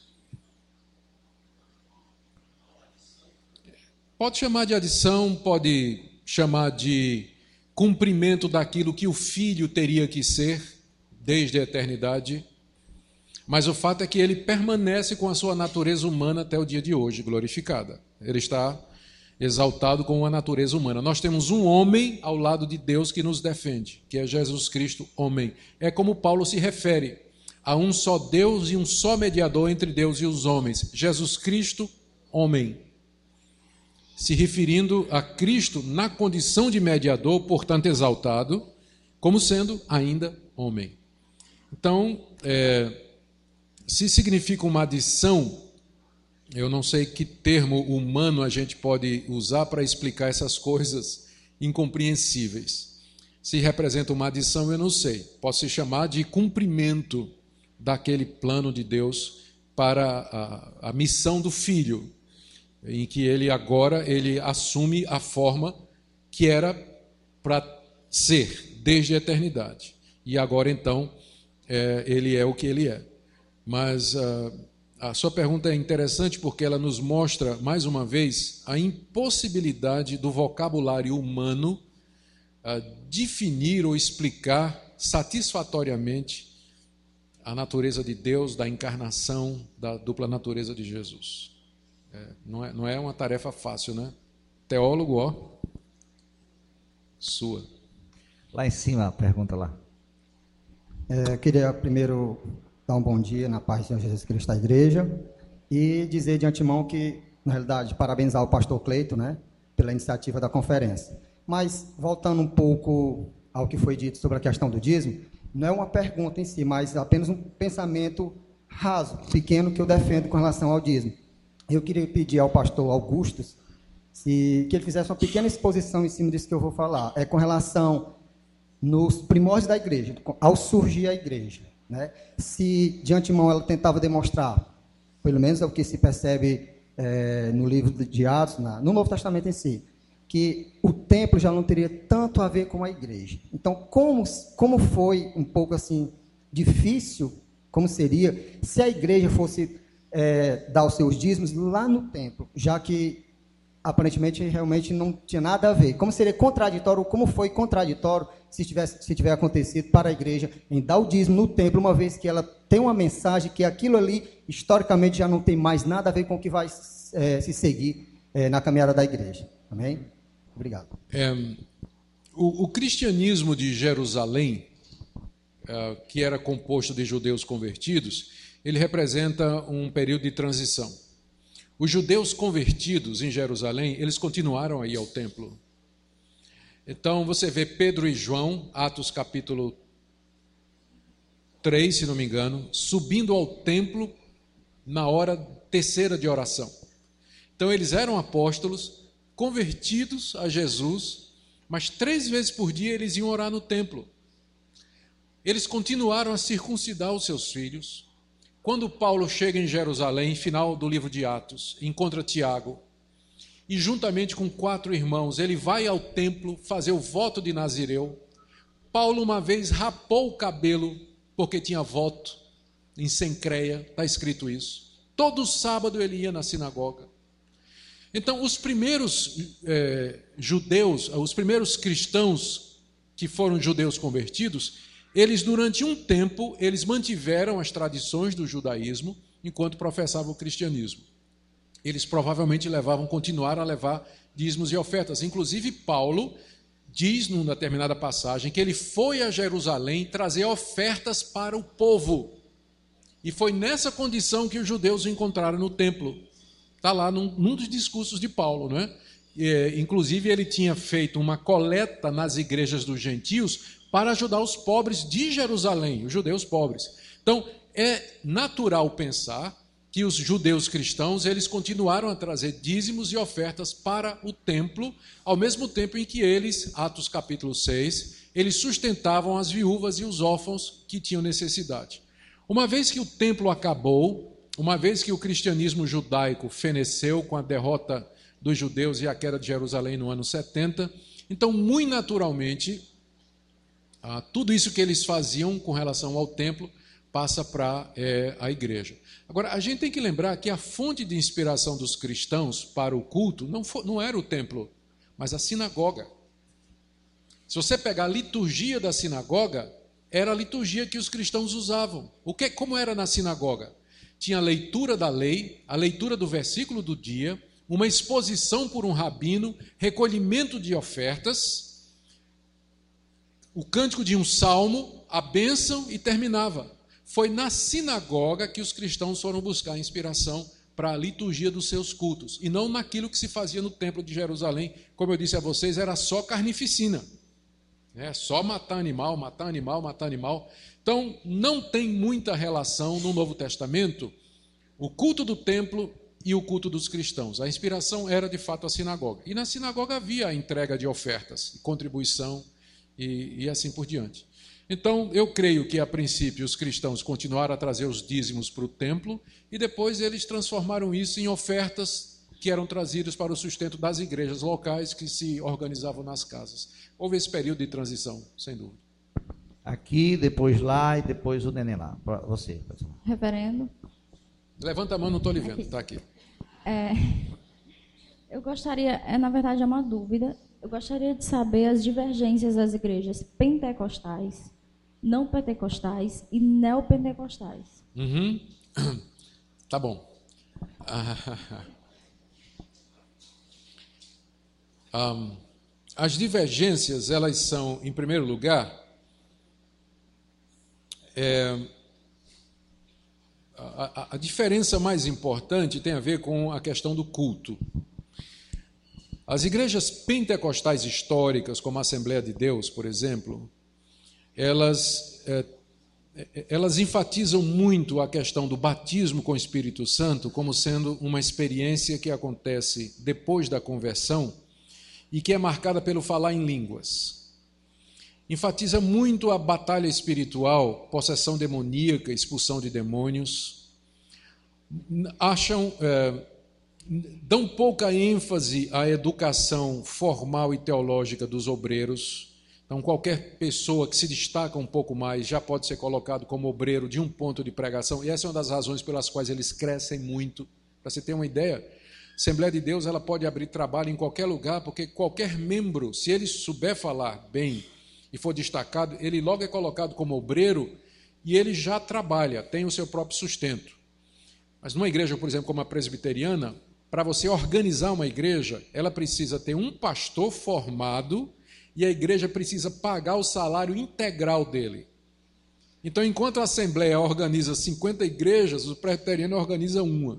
Pode chamar de adição, pode chamar de cumprimento daquilo que o Filho teria que ser desde a eternidade, mas o fato é que ele permanece com a sua natureza humana até o dia de hoje, glorificada. Ele está exaltado com uma natureza humana. Nós temos um homem ao lado de Deus que nos defende, que é Jesus Cristo, homem. É como Paulo se refere a um só Deus e um só mediador entre Deus e os homens. Jesus Cristo, homem. Se referindo a Cristo na condição de mediador, portanto exaltado, como sendo ainda homem. Então, se significa uma adição, Eu não sei que termo humano a gente pode usar para explicar essas coisas incompreensíveis. Se representa uma adição, eu não sei. Pode se chamar de cumprimento daquele plano de Deus para a missão do Filho, em que ele agora assume a forma que era para ser desde a eternidade. E agora, então, ele é o que ele é. Mas a sua pergunta é interessante porque ela nos mostra, mais uma vez, a impossibilidade do vocabulário humano definir ou explicar satisfatoriamente a natureza de Deus, da encarnação, da dupla natureza de Jesus. Não é uma tarefa fácil, né? Teólogo, ó, sua. Lá em cima, a pergunta lá. Queria primeiro dar um bom dia na paz do Senhor Jesus Cristo à igreja e dizer de antemão que, na realidade, parabenizar o pastor Cleito, né, pela iniciativa da conferência. Mas, voltando um pouco ao que foi dito sobre a questão do dízimo, não é uma pergunta em si, mas apenas um pensamento raso, pequeno, que eu defendo com relação ao dízimo. Eu queria pedir ao pastor Augustus que ele fizesse uma pequena exposição em cima disso que eu vou falar. É com relação nos primórdios da igreja, ao surgir a igreja, né? Se de antemão ela tentava demonstrar, pelo menos é o que se percebe no livro de Atos, no Novo Testamento em si, que o templo já não teria tanto a ver com a igreja. Então, como foi um pouco assim difícil, como seria se a igreja fosse dar os seus dízimos lá no templo, já que aparentemente realmente não tinha nada a ver. Como seria contraditório, como foi contraditório se tiver acontecido para a igreja em dar o dízimo no templo, uma vez que ela tem uma mensagem que aquilo ali, historicamente, já não tem mais nada a ver com o que vai se seguir na caminhada da igreja. Amém? Obrigado. O cristianismo de Jerusalém, que era composto de judeus convertidos, ele representa um período de transição. Os judeus convertidos em Jerusalém, eles continuaram a ir ao templo. Então, você vê Pedro e João, Atos capítulo 3, se não me engano, subindo ao templo na hora terceira de oração. Então, eles eram apóstolos, convertidos a Jesus, mas 3 vezes por dia eles iam orar no templo. Eles continuaram a circuncidar os seus filhos. Quando Paulo chega em Jerusalém, final do livro de Atos, encontra Tiago, e juntamente com 4 irmãos, ele vai ao templo fazer o voto de Nazireu. Paulo uma vez rapou o cabelo, porque tinha voto em Sencreia, está escrito isso. Todo sábado ele ia na sinagoga. Então, os primeiros judeus, os primeiros cristãos que foram judeus convertidos, eles, durante um tempo, eles mantiveram as tradições do judaísmo enquanto professavam o cristianismo. Eles provavelmente continuaram a levar dízimos e ofertas. Inclusive, Paulo diz, numa determinada passagem, que ele foi a Jerusalém trazer ofertas para o povo. E foi nessa condição que os judeus o encontraram no templo. Está lá num dos discursos de Paulo, não é? Inclusive, ele tinha feito uma coleta nas igrejas dos gentios para ajudar os pobres de Jerusalém, os judeus pobres. Então, é natural pensar que os judeus cristãos, eles continuaram a trazer dízimos e ofertas para o templo, ao mesmo tempo em que eles, Atos capítulo 6, eles sustentavam as viúvas e os órfãos que tinham necessidade. Uma vez que o templo acabou, uma vez que o cristianismo judaico feneceu com a derrota dos judeus e a queda de Jerusalém no ano 70, então, muito naturalmente, tudo isso que eles faziam com relação ao templo passa para a igreja. Agora, a gente tem que lembrar que a fonte de inspiração dos cristãos para o culto não era o templo, mas a sinagoga. Se você pegar a liturgia da sinagoga, era a liturgia que os cristãos usavam. Como era na sinagoga? Tinha a leitura da lei, a leitura do versículo do dia, uma exposição por um rabino, recolhimento de ofertas, o cântico de um salmo, a bênção e terminava. Foi na sinagoga que os cristãos foram buscar inspiração para a liturgia dos seus cultos, e não naquilo que se fazia no templo de Jerusalém. Como eu disse a vocês, era só carnificina. Só matar animal, matar animal, matar animal. Então, não tem muita relação no Novo Testamento o culto do templo e o culto dos cristãos. A inspiração era, de fato, a sinagoga. E na sinagoga havia a entrega de ofertas, contribuição e assim por diante. Então, eu creio que, a princípio, os cristãos continuaram a trazer os dízimos para o templo e depois eles transformaram isso em ofertas que eram trazidas para o sustento das igrejas locais que se organizavam nas casas. Houve esse período de transição, sem dúvida. Aqui, depois lá e depois o neném lá. Pra você. Reverendo. Levanta a mão, não estou lhe vendo. Está aqui. Eu gostaria, na verdade é uma dúvida, eu gostaria de saber as divergências das igrejas pentecostais, não pentecostais e neopentecostais. Uhum. Tá bom. As divergências, elas são, em primeiro lugar, a diferença mais importante tem a ver com a questão do culto. As igrejas pentecostais históricas, como a Assembleia de Deus, por exemplo, elas enfatizam muito a questão do batismo com o Espírito Santo como sendo uma experiência que acontece depois da conversão e que é marcada pelo falar em línguas. Enfatiza muito a batalha espiritual, possessão demoníaca, expulsão de demônios. Dão pouca ênfase à educação formal e teológica dos obreiros. Então, qualquer pessoa que se destaca um pouco mais já pode ser colocado como obreiro de um ponto de pregação, e essa é uma das razões pelas quais eles crescem muito. Para você ter uma ideia, a Assembleia de Deus ela pode abrir trabalho em qualquer lugar, porque qualquer membro, se ele souber falar bem e for destacado, ele logo é colocado como obreiro e ele já trabalha, tem o seu próprio sustento. Mas numa igreja, por exemplo, como a presbiteriana, para você organizar uma igreja, ela precisa ter um pastor formado e a igreja precisa pagar o salário integral dele. Então, enquanto a Assembleia organiza 50 igrejas, o presbiteriano organiza uma.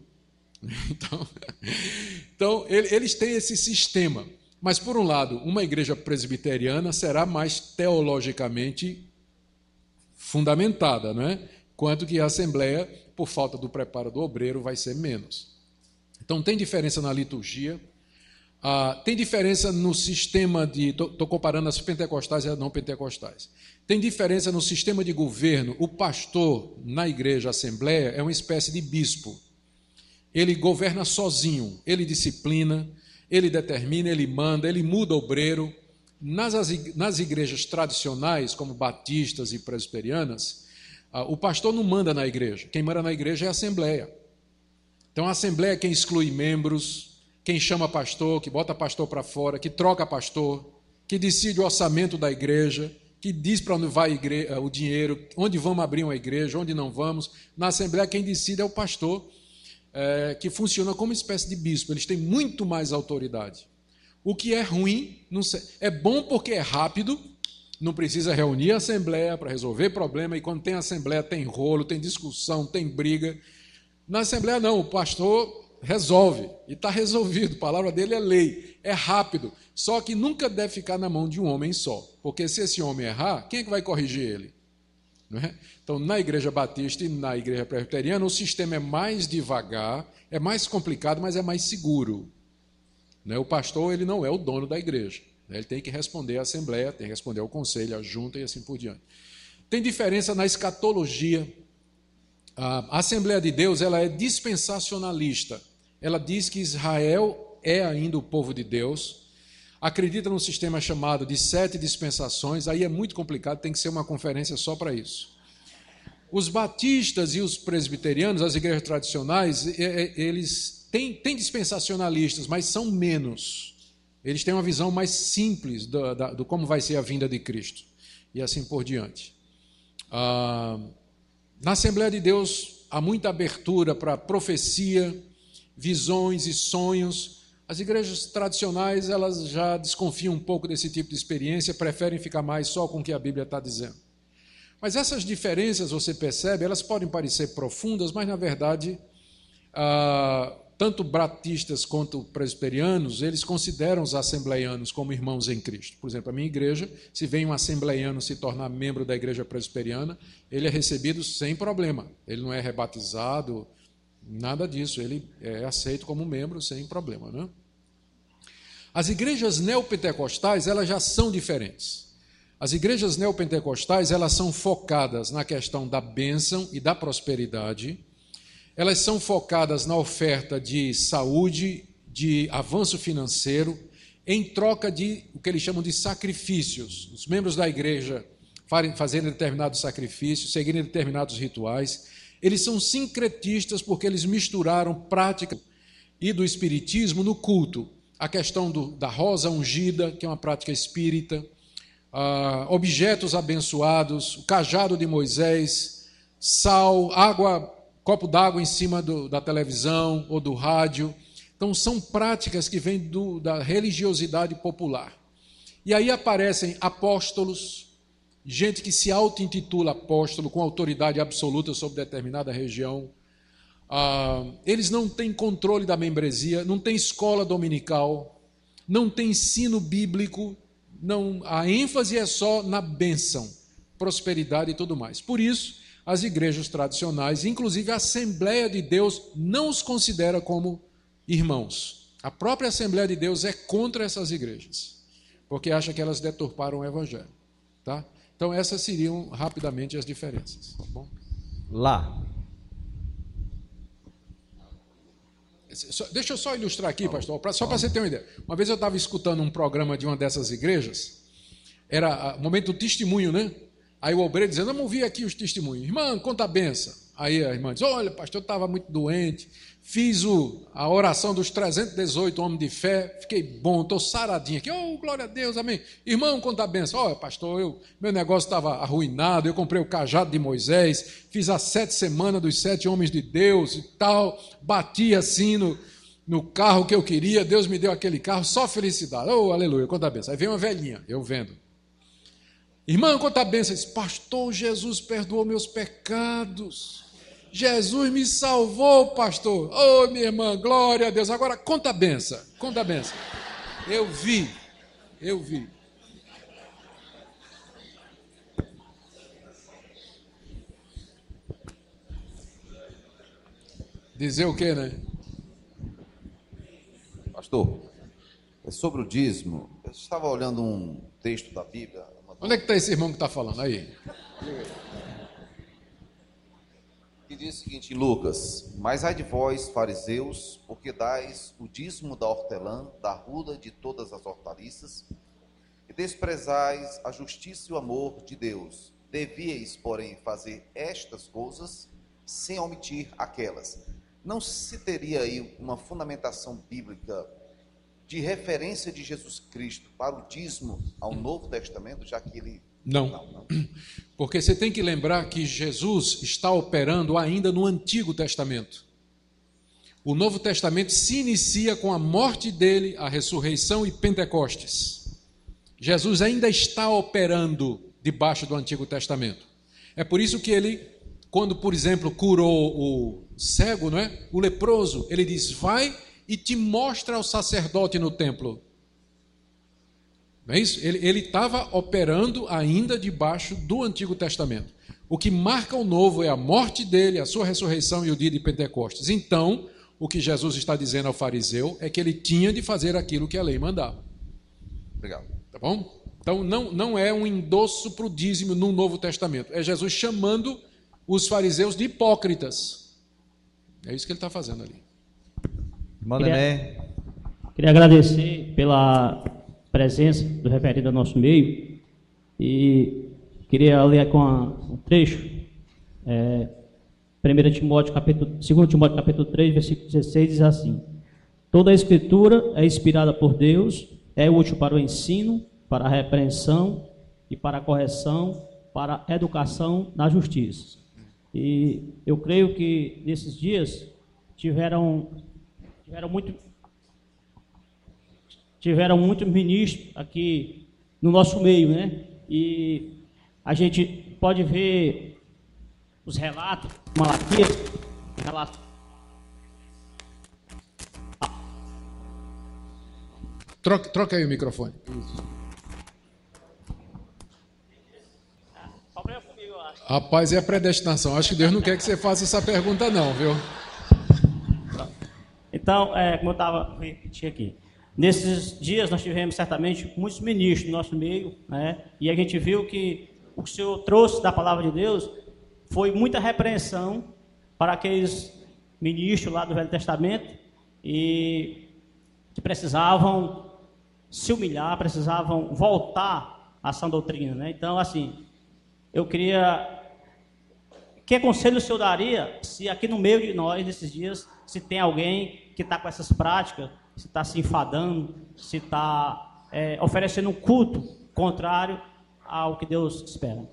Então, eles têm esse sistema. Mas, por um lado, uma igreja presbiteriana será mais teologicamente fundamentada, não é? Enquanto que a Assembleia, por falta do preparo do obreiro, vai ser menos. Então, tem diferença na liturgia, tem diferença no sistema de... Estou comparando as pentecostais e as não pentecostais. Tem diferença no sistema de governo. O pastor, na igreja, Assembleia, é uma espécie de bispo. Ele governa sozinho, ele disciplina, ele determina, ele manda, ele muda o obreiro. Nas igrejas tradicionais, como batistas e presbiterianas, o pastor não manda na igreja. Quem manda na igreja é a Assembleia. Então, a Assembleia é quem exclui membros, quem chama pastor, que bota pastor para fora, que troca pastor, que decide o orçamento da igreja, que diz para onde vai o dinheiro, onde vamos abrir uma igreja, onde não vamos. Na Assembleia, quem decide é o pastor, que funciona como uma espécie de bispo. Eles têm muito mais autoridade. O que é ruim, não sei, é bom porque é rápido, não precisa reunir a Assembleia para resolver problema, e quando tem Assembleia tem rolo, tem discussão, tem briga. Na Assembleia não, o pastor resolve, e está resolvido, a palavra dele é lei, é rápido, só que nunca deve ficar na mão de um homem só, porque se esse homem errar, quem é que vai corrigir ele? Não é? Então, na igreja batista e na igreja presbiteriana, o sistema é mais devagar, é mais complicado, mas é mais seguro. O pastor ele não é o dono da igreja, ele tem que responder à Assembleia, tem que responder ao conselho, à junta e assim por diante. Tem diferença na escatologia. A Assembleia de Deus ela é dispensacionalista. Ela diz que Israel é ainda o povo de Deus, acredita num sistema chamado de 7 dispensações, aí é muito complicado, tem que ser uma conferência só para isso. Os batistas e os presbiterianos, as igrejas tradicionais, eles têm dispensacionalistas, mas são menos. Eles têm uma visão mais simples do como vai ser a vinda de Cristo, e assim por diante. Na Assembleia de Deus há muita abertura para profecia, visões e sonhos. As igrejas tradicionais elas já desconfiam um pouco desse tipo de experiência, preferem ficar mais só com o que a Bíblia está dizendo. Mas essas diferenças, você percebe, elas podem parecer profundas, mas na verdade, tanto batistas quanto presbiterianos, eles consideram os assembleianos como irmãos em Cristo. Por exemplo, a minha igreja, se vem um assembleiano se tornar membro da igreja presbiteriana, ele é recebido sem problema. Ele não é rebatizado, Nada disso, ele é aceito como membro sem problema, né? As igrejas neopentecostais, elas já são diferentes. As igrejas neopentecostais, elas são focadas na questão da bênção e da prosperidade. Elas são focadas na oferta de saúde, de avanço financeiro, em troca de o que eles chamam de sacrifícios. Os membros da igreja fazerem determinados sacrifícios, seguirem determinados rituais. Eles são sincretistas porque eles misturaram prática e do espiritismo no culto. A questão da rosa ungida, que é uma prática espírita, objetos abençoados, o cajado de Moisés, sal, água, copo d'água em cima da televisão ou do rádio. Então, são práticas que vêm da religiosidade popular. E aí aparecem apóstolos, gente que se auto-intitula apóstolo, com autoridade absoluta sobre determinada região. Eles não têm controle da membresia, não têm escola dominical, não têm ensino bíblico, a ênfase é só na bênção, prosperidade e tudo mais. Por isso, as igrejas tradicionais, inclusive a Assembleia de Deus, não os considera como irmãos. A própria Assembleia de Deus é contra essas igrejas, porque acha que elas deturparam o Evangelho. Tá? Então, essas seriam rapidamente as diferenças. Tá bom? Lá. Deixa eu só ilustrar aqui, pastor, só para você ter uma ideia. Uma vez eu estava escutando um programa de uma dessas igrejas, era o momento do testemunho, né? Aí o obreiro dizendo, vamos ouvir aqui os testemunhos. Irmã, conta a benção. Aí a irmã diz, olha, pastor, eu estava muito doente, fiz a oração dos 318 homens de fé, fiquei bom, estou saradinho aqui, oh, glória a Deus, amém. Irmão, conta a benção. Olha, pastor, meu negócio estava arruinado, eu comprei o cajado de Moisés, fiz as 7 semanas dos 7 homens de Deus e tal, bati assim no carro que eu queria, Deus me deu aquele carro, só felicidade. Oh, aleluia, conta a benção. Aí vem uma velhinha, eu vendo. Irmão, conta a benção. Diz, pastor, Jesus perdoou meus pecados. Jesus me salvou, pastor. Oh, minha irmã, glória a Deus. Agora, conta a benção, conta a benção. Eu vi. Dizer o quê, né? Pastor, é sobre o dízimo. Eu estava olhando um texto da Bíblia. Onde é que está esse irmão que está falando? Aí. Que diz o seguinte, em Lucas: mas ai de vós, fariseus, porque dais o dízimo da hortelã, da arruda, de todas as hortaliças, e desprezais a justiça e o amor de Deus. Devíeis, porém, fazer estas coisas sem omitir aquelas. Não se teria aí uma fundamentação bíblica de referência de Jesus Cristo para o dízimo ao Novo Testamento, já que ele... Não. Porque você tem que lembrar que Jesus está operando ainda no Antigo Testamento. O Novo Testamento se inicia com a morte dele, a ressurreição e Pentecostes. Jesus ainda está operando debaixo do Antigo Testamento. É por isso que ele, quando, por exemplo, curou o cego, não é? O leproso, ele diz, vai e te mostra ao sacerdote no templo. Não é isso? Ele estava operando ainda debaixo do Antigo Testamento. O que marca o novo é a morte dele, a sua ressurreição e o dia de Pentecostes. Então, o que Jesus está dizendo ao fariseu é que ele tinha de fazer aquilo que a lei mandava. Obrigado. Tá bom? Então, não é um endosso para o dízimo no Novo Testamento. É Jesus chamando os fariseus de hipócritas. É isso que ele está fazendo ali. Queria agradecer pela presença do reverendo ao nosso meio e queria ler com um trecho, 2 Timóteo capítulo 3, versículo 16, diz assim: toda a escritura é inspirada por Deus, é útil para o ensino, para a repreensão e para a correção, para a educação na justiça. E eu creio que nesses dias tiveram muitos ministros aqui no nosso meio, né? E a gente pode ver os relatos, Malaquias, Troca aí o microfone. Problema comigo, eu acho. Rapaz, é a predestinação. Acho que Deus não quer que você faça essa pergunta não, viu? Então, como eu estava repetindo aqui, nesses dias nós tivemos certamente muitos ministros no nosso meio, né? E a gente viu que o que o Senhor trouxe da palavra de Deus foi muita repreensão para aqueles ministros lá do Velho Testamento e que precisavam se humilhar, precisavam voltar à sã doutrina, né? Então, assim, eu queria... Que conselho o senhor daria se aqui no meio de nós, nesses dias, se tem alguém que está com essas práticas, se está se enfadando, se está oferecendo um culto contrário ao que Deus espera?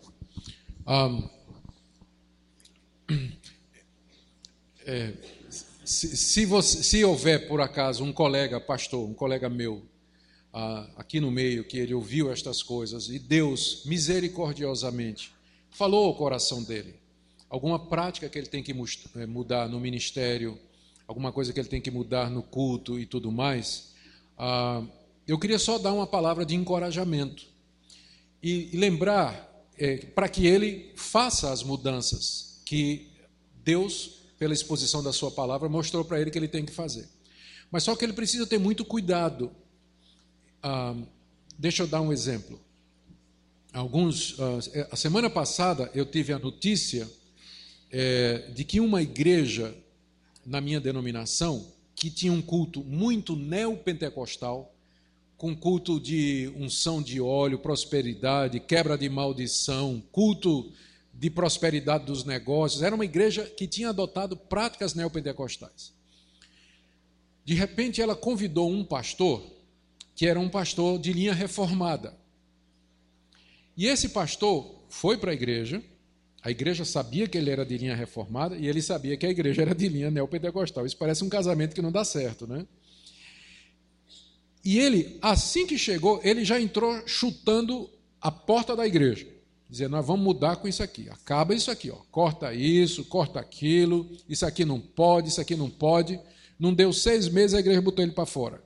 Se houver, por acaso, um colega pastor, um colega meu, aqui no meio, que ele ouviu estas coisas e Deus, misericordiosamente, falou ao coração dele, alguma prática que ele tem que mudar no ministério, alguma coisa que ele tem que mudar no culto e tudo mais, eu queria só dar uma palavra de encorajamento e lembrar para que ele faça as mudanças que Deus, pela exposição da sua palavra, mostrou para ele que ele tem que fazer. Mas só que ele precisa ter muito cuidado. Deixa eu dar um exemplo. A semana passada eu tive a notícia de que uma igreja na minha denominação, que tinha um culto muito neopentecostal, com culto de unção de óleo, prosperidade, quebra de maldição, culto de prosperidade dos negócios, era uma igreja que tinha adotado práticas neopentecostais. De repente ela convidou um pastor, que era um pastor de linha reformada. E esse pastor foi para a igreja sabia que ele era de linha reformada e ele sabia que a igreja era de linha neopentecostal. Isso parece um casamento que não dá certo, né? E ele, assim que chegou, ele já entrou chutando a porta da igreja, dizendo, nós vamos mudar com isso aqui, acaba isso aqui, ó. Corta isso, corta aquilo, isso aqui não pode, isso aqui não pode. Não deu 6 meses, a igreja botou ele para fora.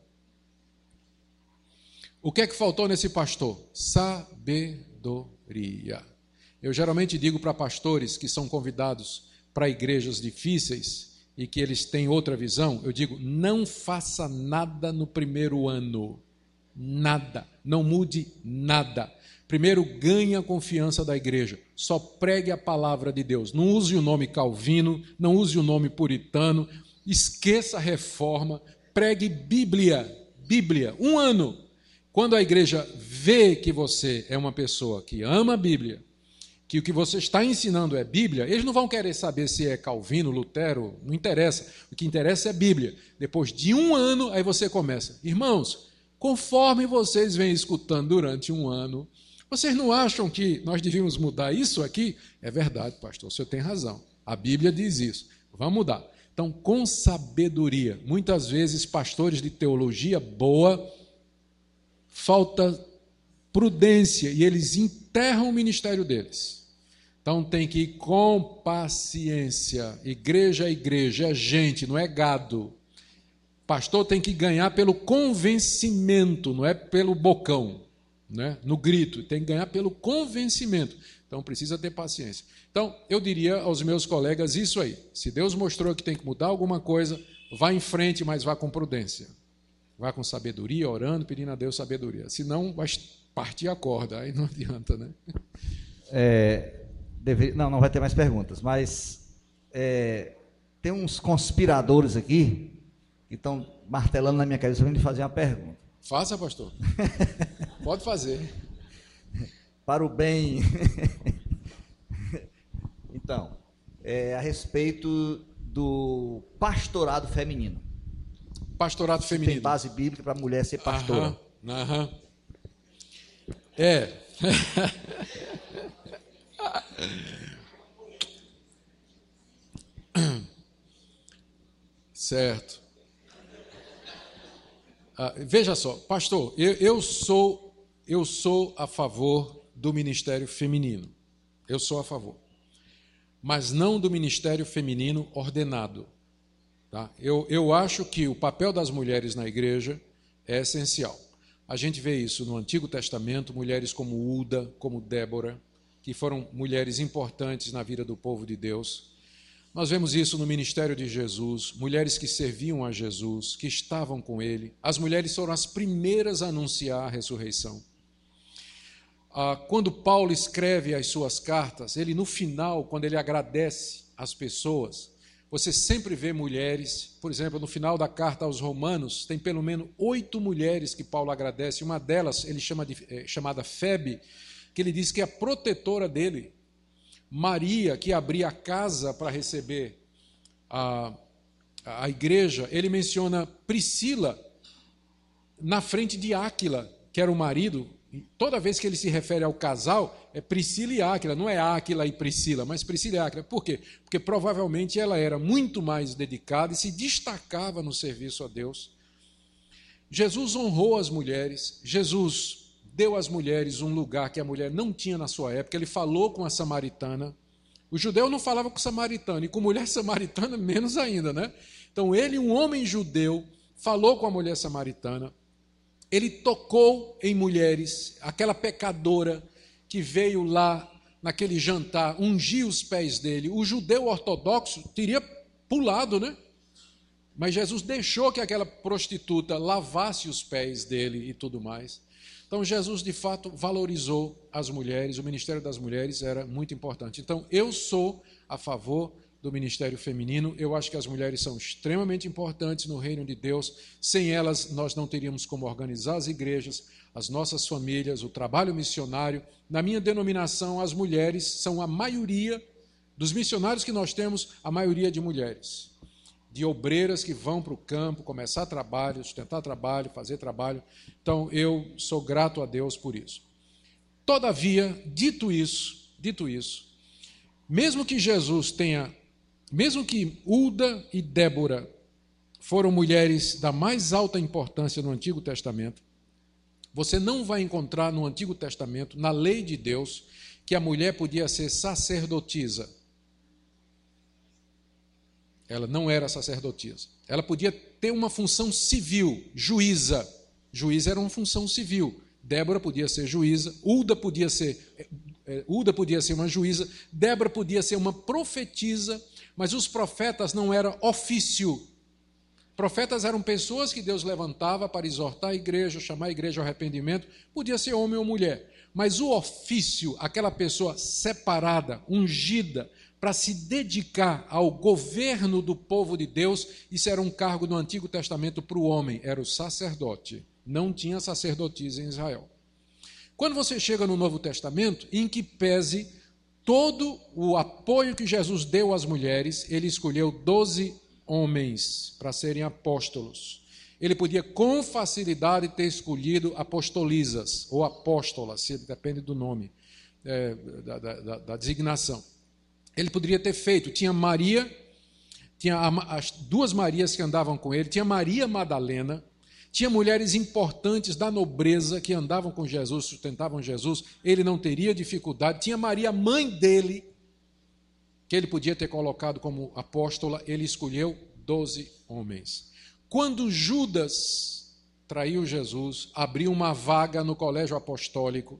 O que é que faltou nesse pastor? Sabedoria. Eu geralmente digo para pastores que são convidados para igrejas difíceis e que eles têm outra visão, eu digo, não faça nada no primeiro ano. Nada. Não mude nada. Primeiro, ganhe a confiança da igreja. Só pregue a palavra de Deus. Não use o nome Calvino, não use o nome puritano, esqueça a reforma, pregue Bíblia. Bíblia. 1 ano. Quando a igreja vê que você é uma pessoa que ama a Bíblia, que o que você está ensinando é Bíblia, eles não vão querer saber se é Calvino, Lutero, não interessa. O que interessa é Bíblia. Depois de 1 ano, aí você começa. Irmãos, conforme vocês vêm escutando durante 1 ano, vocês não acham que nós devíamos mudar isso aqui? É verdade, pastor, o senhor tem razão. A Bíblia diz isso. Vamos mudar. Então, com sabedoria. Muitas vezes, pastores de teologia boa, falta prudência e eles enterram o ministério deles. Então tem que ir com paciência. Igreja é igreja, é gente, não é gado. Pastor tem que ganhar pelo convencimento, não é pelo bocão, né? No grito. Tem que ganhar pelo convencimento. Então precisa ter paciência. Então eu diria aos meus colegas isso aí. Se Deus mostrou que tem que mudar alguma coisa, vá em frente, mas vá com prudência. Vá com sabedoria, orando, pedindo a Deus sabedoria. Senão vai partir a corda, aí não adianta, né? Não vai ter mais perguntas, mas tem uns conspiradores aqui que estão martelando na minha cabeça para me fazer uma pergunta. Faça, pastor. Pode fazer. Para o bem. Então, a respeito do pastorado feminino. Pastorado feminino. Tem base bíblica para a mulher ser pastora. Aham. Certo. Veja só, pastor, eu sou a favor do ministério feminino. Eu sou a favor. Mas não do ministério feminino ordenado. Tá? Eu acho que o papel das mulheres na igreja é essencial. A gente vê isso no Antigo Testamento, mulheres como Uda, como Débora, que foram mulheres importantes na vida do povo de Deus. Nós vemos isso no ministério de Jesus, mulheres que serviam a Jesus, que estavam com ele. As mulheres foram as primeiras a anunciar a ressurreição. Quando Paulo escreve as suas cartas, ele no final, quando ele agradece as pessoas, você sempre vê mulheres, por exemplo, no final da carta aos Romanos, tem pelo menos 8 mulheres que Paulo agradece, uma delas ele chama chamada Febe, que ele diz que é a protetora dele. Maria, que abria a casa para receber a igreja, ele menciona Priscila na frente de Áquila, que era o marido. Toda vez que ele se refere ao casal, é Priscila e Áquila, não é Áquila e Priscila, mas Priscila e Áquila. Por quê? Porque provavelmente ela era muito mais dedicada e se destacava no serviço a Deus. Jesus honrou as mulheres, Jesus deu às mulheres um lugar que a mulher não tinha na sua época. Ele falou com a samaritana. O judeu não falava com o samaritano, e com mulher samaritana menos ainda, né? Então ele, um homem judeu, falou com a mulher samaritana. Ele tocou em mulheres, aquela pecadora que veio lá naquele jantar, ungir os pés dele. O judeu ortodoxo teria pulado, né? Mas Jesus deixou que aquela prostituta lavasse os pés dele e tudo mais. Então, Jesus, de fato, valorizou as mulheres, o ministério das mulheres era muito importante. Então, eu sou a favor do ministério feminino, eu acho que as mulheres são extremamente importantes no reino de Deus. Sem elas, nós não teríamos como organizar as igrejas, as nossas famílias, o trabalho missionário. Na minha denominação, as mulheres são a maioria dos missionários que nós temos, a maioria de mulheres. De obreiras que vão para o campo, começar trabalho, sustentar trabalho, fazer trabalho. Então, eu sou grato a Deus por isso. Todavia, dito isso, mesmo que Jesus tenha, mesmo que Hulda e Débora foram mulheres da mais alta importância no Antigo Testamento, você não vai encontrar no Antigo Testamento, na lei de Deus, que a mulher podia ser sacerdotisa. Ela não era sacerdotisa. Ela podia ter uma função civil, juíza. Juíza era uma função civil. Débora podia ser juíza, Hulda podia ser uma juíza, Débora podia ser uma profetisa, mas os profetas não eram ofício. Profetas eram pessoas que Deus levantava para exortar a igreja, chamar a igreja ao arrependimento, podia ser homem ou mulher. Mas o ofício, aquela pessoa separada, ungida, para se dedicar ao governo do povo de Deus, isso era um cargo no Antigo Testamento para o homem, era o sacerdote. Não tinha sacerdotisa em Israel. Quando você chega no Novo Testamento, em que pese todo o apoio que Jesus deu às mulheres, ele escolheu 12 homens para serem apóstolos. Ele podia com facilidade ter escolhido apostolisas ou apóstolas, depende do nome, da designação. Ele poderia ter feito, tinha Maria, tinha as 2 Marias que andavam com ele, tinha Maria Madalena, tinha mulheres importantes da nobreza que andavam com Jesus, sustentavam Jesus, ele não teria dificuldade, tinha Maria, mãe dele, que ele podia ter colocado como apóstola, ele escolheu 12 homens. Quando Judas traiu Jesus, abriu uma vaga no colégio apostólico,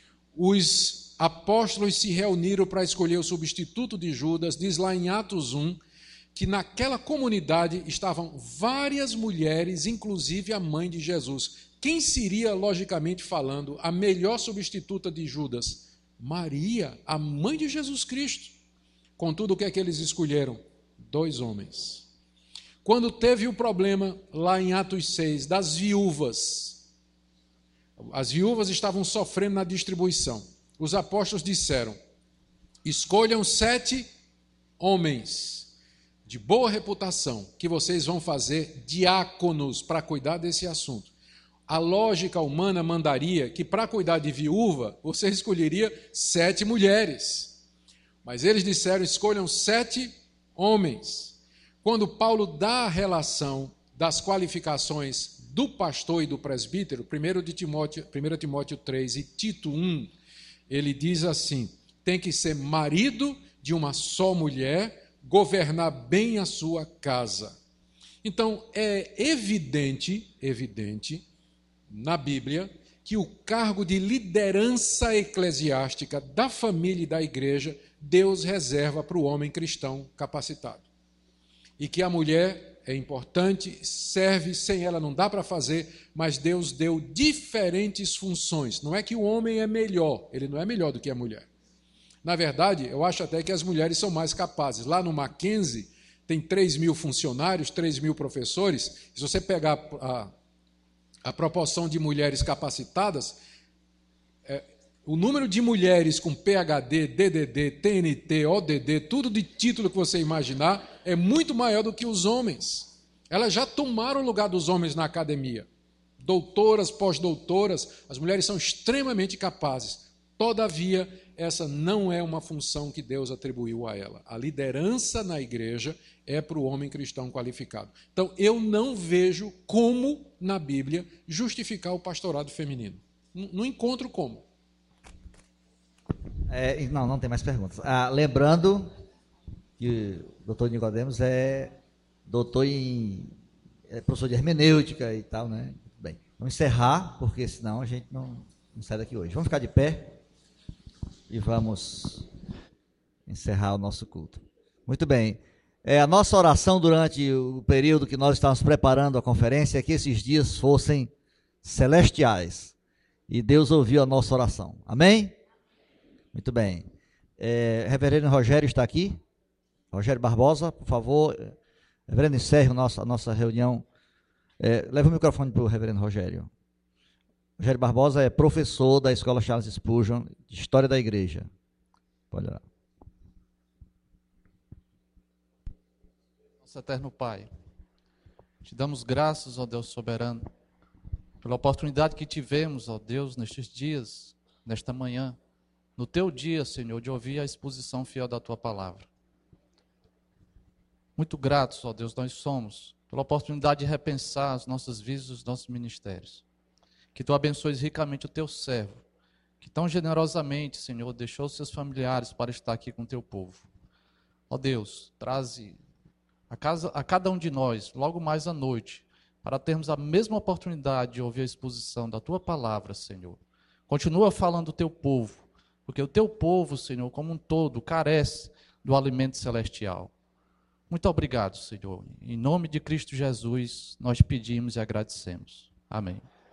os apóstolos se reuniram para escolher o substituto de Judas. Diz lá em Atos 1 que naquela comunidade estavam várias mulheres, inclusive a mãe de Jesus. Quem seria, logicamente falando, a melhor substituta de Judas? Maria, a mãe de Jesus Cristo. Contudo, o que é que eles escolheram? 2 homens. Quando teve o problema, lá em Atos 6, das viúvas, as viúvas estavam sofrendo na distribuição. Os apóstolos disseram: escolham 7 homens de boa reputação, que vocês vão fazer diáconos para cuidar desse assunto. A lógica humana mandaria que para cuidar de viúva, você escolheria 7 mulheres. Mas eles disseram: escolham 7 homens. Quando Paulo dá a relação das qualificações do pastor e do presbítero, 1 Timóteo 3 e Tito 1, ele diz assim: tem que ser marido de uma só mulher, governar bem a sua casa. Então, é evidente na Bíblia que o cargo de liderança eclesiástica da família e da igreja Deus reserva para o homem cristão capacitado. E que a mulher é importante, serve, sem ela não dá para fazer, mas Deus deu diferentes funções. Não é que o homem é melhor, ele não é melhor do que a mulher. Na verdade, eu acho até que as mulheres são mais capazes. Lá no Mackenzie, tem 3.000 funcionários, 3.000 professores. Se você pegar a proporção de mulheres capacitadas, o número de mulheres com PhD, DDD, TNT, ODD, tudo de título que você imaginar, é muito maior do que os homens. Elas já tomaram o lugar dos homens na academia. Doutoras, pós-doutoras, as mulheres são extremamente capazes. Todavia, essa não é uma função que Deus atribuiu a ela. A liderança na igreja é para o homem cristão qualificado. Então, eu não vejo como, na Bíblia, justificar o pastorado feminino. Não encontro como. Não tem mais perguntas. Lembrando que o doutor Nicodemos é doutor professor de hermenêutica e tal, né? Bem, vamos encerrar, porque senão a gente não sai daqui hoje. Vamos ficar de pé e vamos encerrar o nosso culto. Muito bem. A nossa oração durante o período que nós estávamos preparando a conferência é que esses dias fossem celestiais. E Deus ouviu a nossa oração. Amém? Muito bem. Reverendo Rogério está aqui. Rogério Barbosa, por favor. Reverendo, encerre a nossa reunião. Leva o microfone para o reverendo Rogério. Rogério Barbosa é professor da Escola Charles Spurgeon, de História da Igreja. Pode lá. Nosso eterno Pai, te damos graças, ó Deus soberano, pela oportunidade que tivemos, ó Deus, nestes dias, nesta manhã, no teu dia, Senhor, de ouvir a exposição fiel da tua palavra. Muito gratos, ó Deus, nós somos, pela oportunidade de repensar as nossas vidas e os nossos ministérios. Que tu abençoes ricamente o teu servo, que tão generosamente, Senhor, deixou seus familiares para estar aqui com o teu povo. Ó Deus, traze a cada um de nós, logo mais à noite, para termos a mesma oportunidade de ouvir a exposição da tua palavra, Senhor. Continua falando do teu povo, porque o teu povo, Senhor, como um todo, carece do alimento celestial. Muito obrigado, Senhor. Em nome de Cristo Jesus, nós pedimos e agradecemos. Amém.